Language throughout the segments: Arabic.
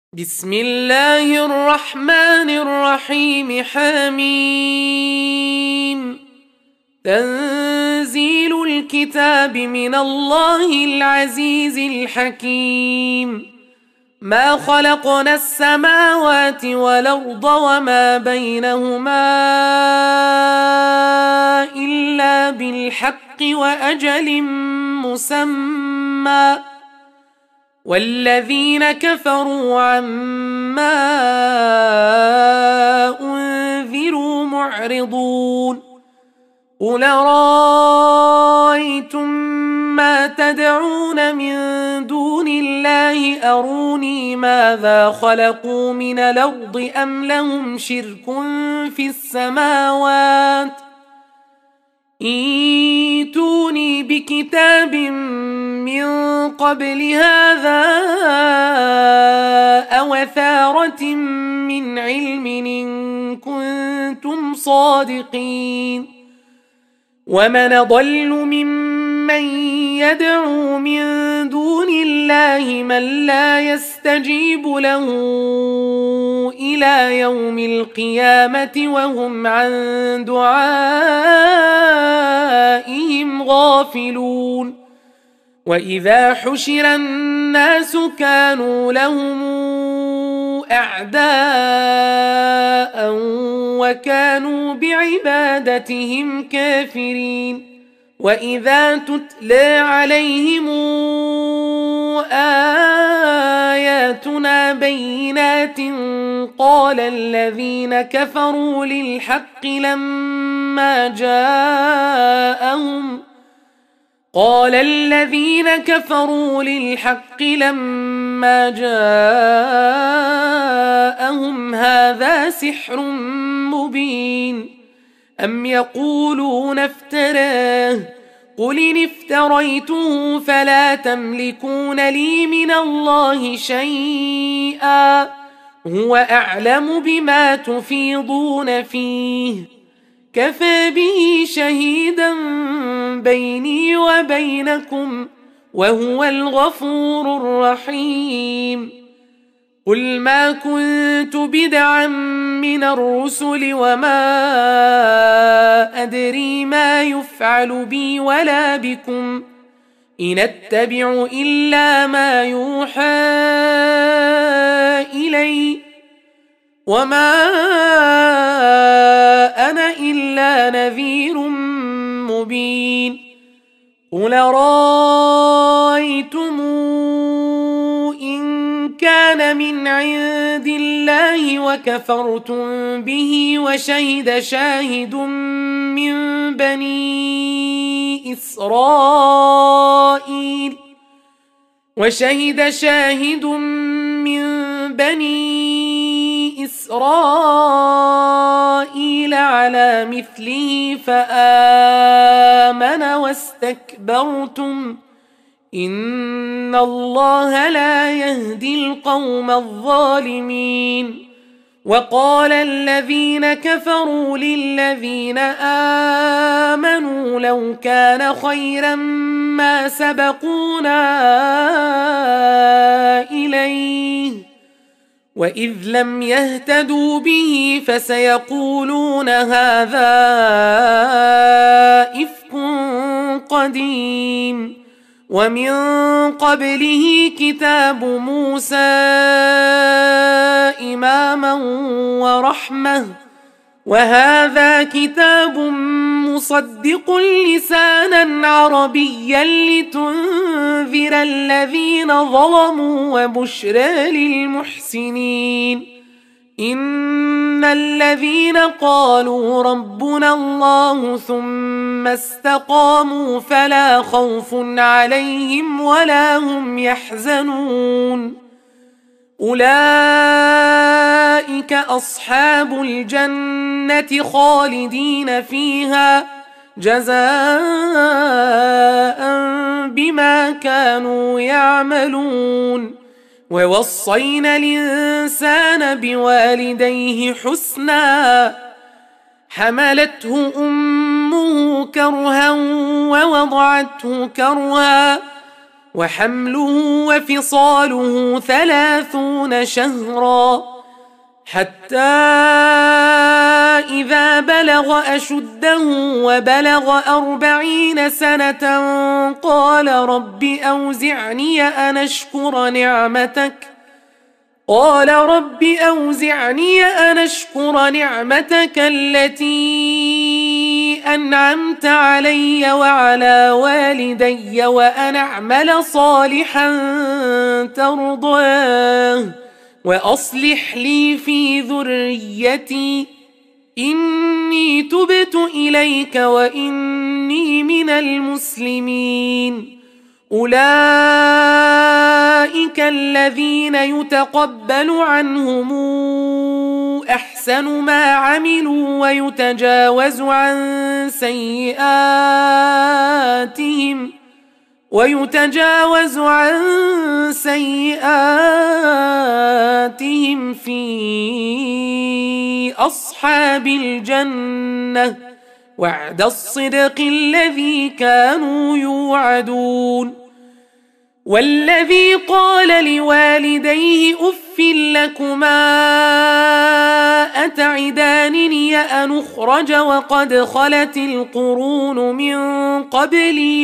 بسم الله الرحمن الرحيم. حميم. تنزيل الكتاب من الله العزيز الحكيم. ما خلقنا السماوات والأرض وما بينهما إلا بالحق وأجل مسمى، والذين كفروا عما أنذروا معرضون. قل رأيتم ما تدعون من دون الله أروني ماذا خلقوا من الأرض أم لهم شرك في السماوات، ائتوني بكتاب من قبل هذا أو أثارة من علم إن كنتم صادقين. ومن أضل ممن يدعو من دون الله من لا يستجيب له إلى يوم القيامة وهم عن دعائهم غافلون. وإذا حشر الناس كانوا لهم أعداء وكانوا بعبادتهم كافرين. وإذا تتلى عليهم آياتنا بينات قال الذين كفروا للحق لما جاءهم هذا سحر مبين. أم يقولون افتراه، قل إن افتريته فلا تملكون لي من الله شيئا، هو أعلم بما تفيضون فيه، كفى به شهيدا بيني وبينكم وهو الغفور الرحيم. قل ما كنت بدعا من الرسل وما أدري ما يفعل بي ولا بكم، إن أتبع إلا ما يوحى إلي، وما أنا إلا نذير مبين. قل رأيتم إن كان من عند الله وكفرتم به وشهد شاهد من بني إسرائيل على مثله فآمن واستكبرتم، إن الله لا يهدي القوم الظالمين. وقال الذين كفروا للذين آمنوا لو كان خيرا ما سبقونا إليه، وإذ لم يهتدوا به فسيقولون هذا إفك قديم. ومن قبله كتاب موسى إماما ورحمة، وهذا كتاب مصدق لسانا عربيا لتنذر الذين ظلموا وبشرى للمحسنين. إن الذين قالوا ربنا الله ثم استقاموا فلا خوف عليهم ولا هم يحزنون، أولئك أصحاب الجنة خالدين فيها جزاء بما كانوا يعملون. ووصينا الإنسان بوالديه حسنا، حملته أمه كرها ووضعته كرها وحمله وفصاله 30 شهرا حتى إذا بلغ أشده وبلغ 40 سنة قال رب أوزعني أن أشكر نعمتك التي أنعمت علي وعلى والدي وأن أعمل صالحا ترضاه وأصلح لي في ذريتي إني تبت إليك وإني من المسلمين. أولئك الذين يتقبل عنهم أحسن ما عملوا ويتجاوز عن سيئاتهم في أصحاب الجنة وعد الصدق الذي كانوا يوعدون. والذي قال لوالديه أف لكما أتعدانني أن أخرج وقد خلت القرون من قبلي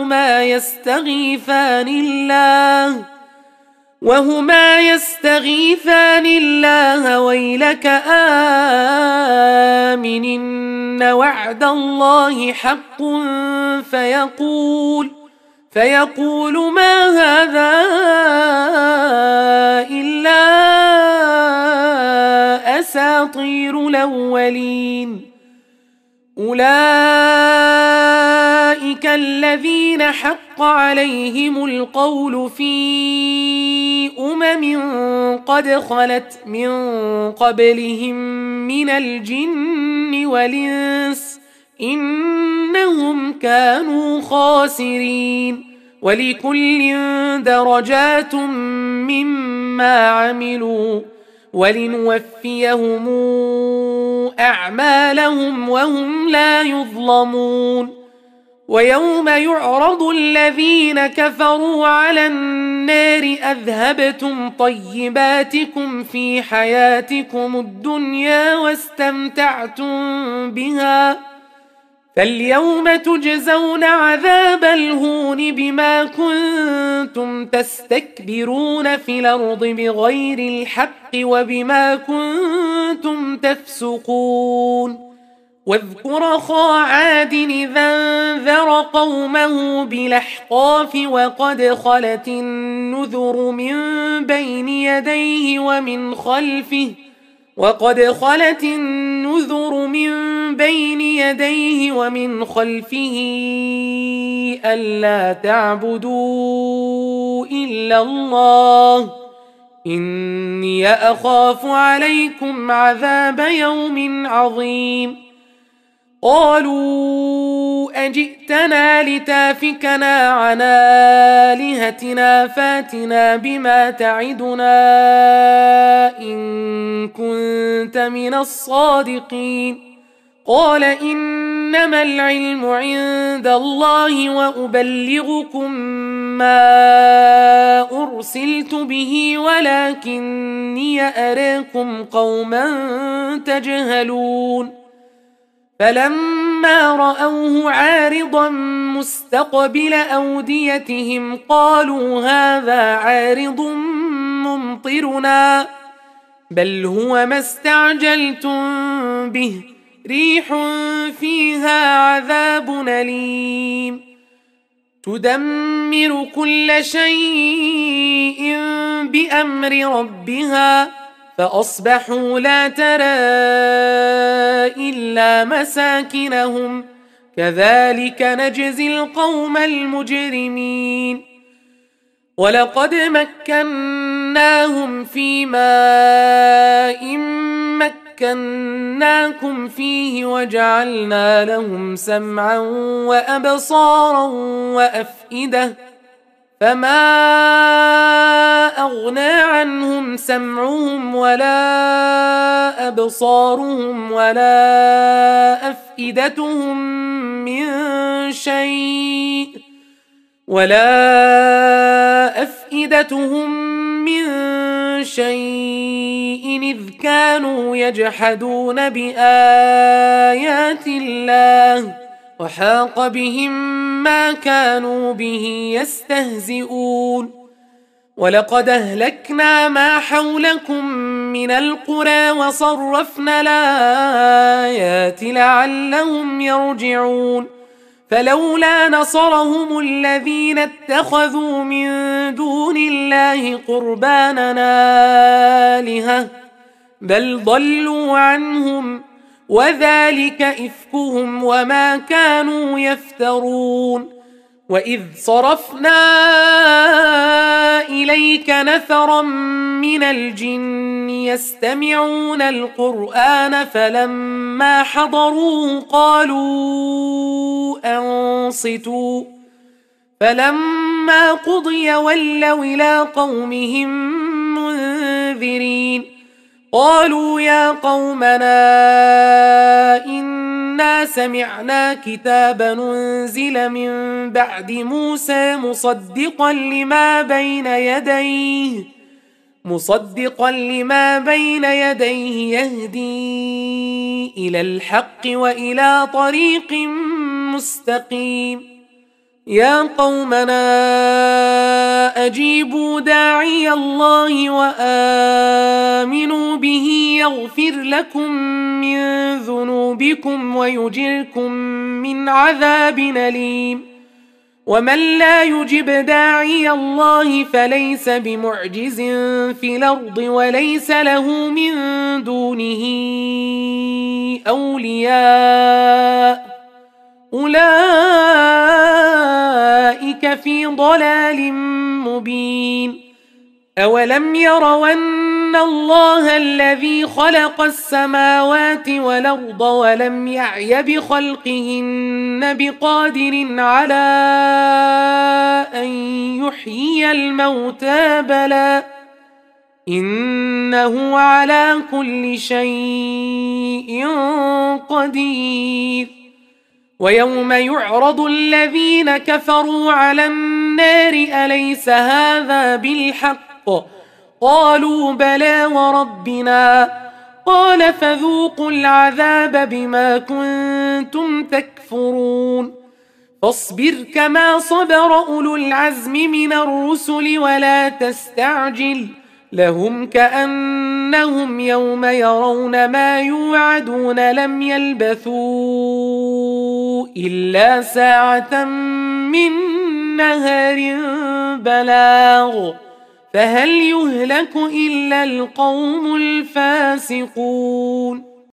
وهما يستغيثان الله ويلك آمن إن وعد الله حق فيقول ما هذا إلا أساطير الأولين. أولئك الذين حق عليهم القول في قد خلت من قبلهم من الجن والإنس إنهم كانوا خاسرين. ولكل درجات مما عملوا ولنوفيهم أعمالهم وهم لا يظلمون. ويوم يعرض الذين كفروا على النار أذهبتم طيباتكم في حياتكم الدنيا واستمتعتم بها فاليوم تجزون عذاب الهون بما كنتم تستكبرون في الأرض بغير الحق وبما كنتم تفسقون. واذكر أخا عاد إذا انذر قومه بالأحقاف وقد خلت النذر من بين يديه ومن خلفه ألا تعبدوا إلا الله إني أخاف عليكم عذاب يوم عظيم. قالوا أجئتنا لتافكنا عن آلهتنا فاتنا بما تعدنا إن كنت من الصادقين. قال إنما العلم عند الله وأبلغكم ما أرسلت به ولكني أراكم قوما تجهلون. فلما رأوه عارضا مستقبل أوديتهم قالوا هذا عارض ممطرنا بل هو ما استعجلتم به ريح فيها عذاب أليم تدمر كل شيء بأمر ربها فأصبحوا لا ترى إلا مساكنهم كذلك نجزي القوم المجرمين. ولقد مكناهم في ماء مكناكم فيه وجعلنا لهم سمعا وأبصارا وأفئدة فما أغنى عنهم سمعهم ولا أبصارهم ولا أفئدتهم من شيء ولا أفئدتهم من شيء إذ كانوا يجحدون بآيات الله وحاق بهم ما كانوا به يستهزئون ولقد أهلكنا ما حولكم من القرى وصرفنا الآيات لعلهم يرجعون فلولا نصرهم الذين اتخذوا من دون الله قربانا آلهة بل ضلوا عنهم وذلك إفكهم وما كانوا يفترون وإذ صرفنا إليك نفرا من الجن يستمعون القرآن فلما حضروه قالوا أنصتوا فلما قضي ولوا إلى قومهم منذرين قالوا يا قومنا إنا سمعنا كتابا أنزل من بعد موسى مصدقا لما بين يديه يهدي إلى الحق وإلى طريق مستقيم يا قومنا أجيبوا داعي الله وآمنوا به يغفر لكم من ذنوبكم ويجركم من عذاب أليم ومن لا يجب داعي الله فليس بمعجز في الأرض وليس له من دونه أولياء أولئك في ضلال مبين أولم يروا أن الله الذي خلق السماوات والأرض ولم يعي بخلقهن بقادر على أن يحيي الموتى بلى إنه على كل شيء قدير ويوم يعرض الذين كفروا على النار أليس هذا بالحق قالوا بلى وربنا قال فذوقوا العذاب بما كنتم تكفرون فاصبر كما صبر أولو العزم من الرسل ولا تستعجل لهم كأنهم يوم يرون ما يوعدون لم يلبثوا إلا ساعة من نهار بلاغ فهل يهلك إلا القوم الفاسقون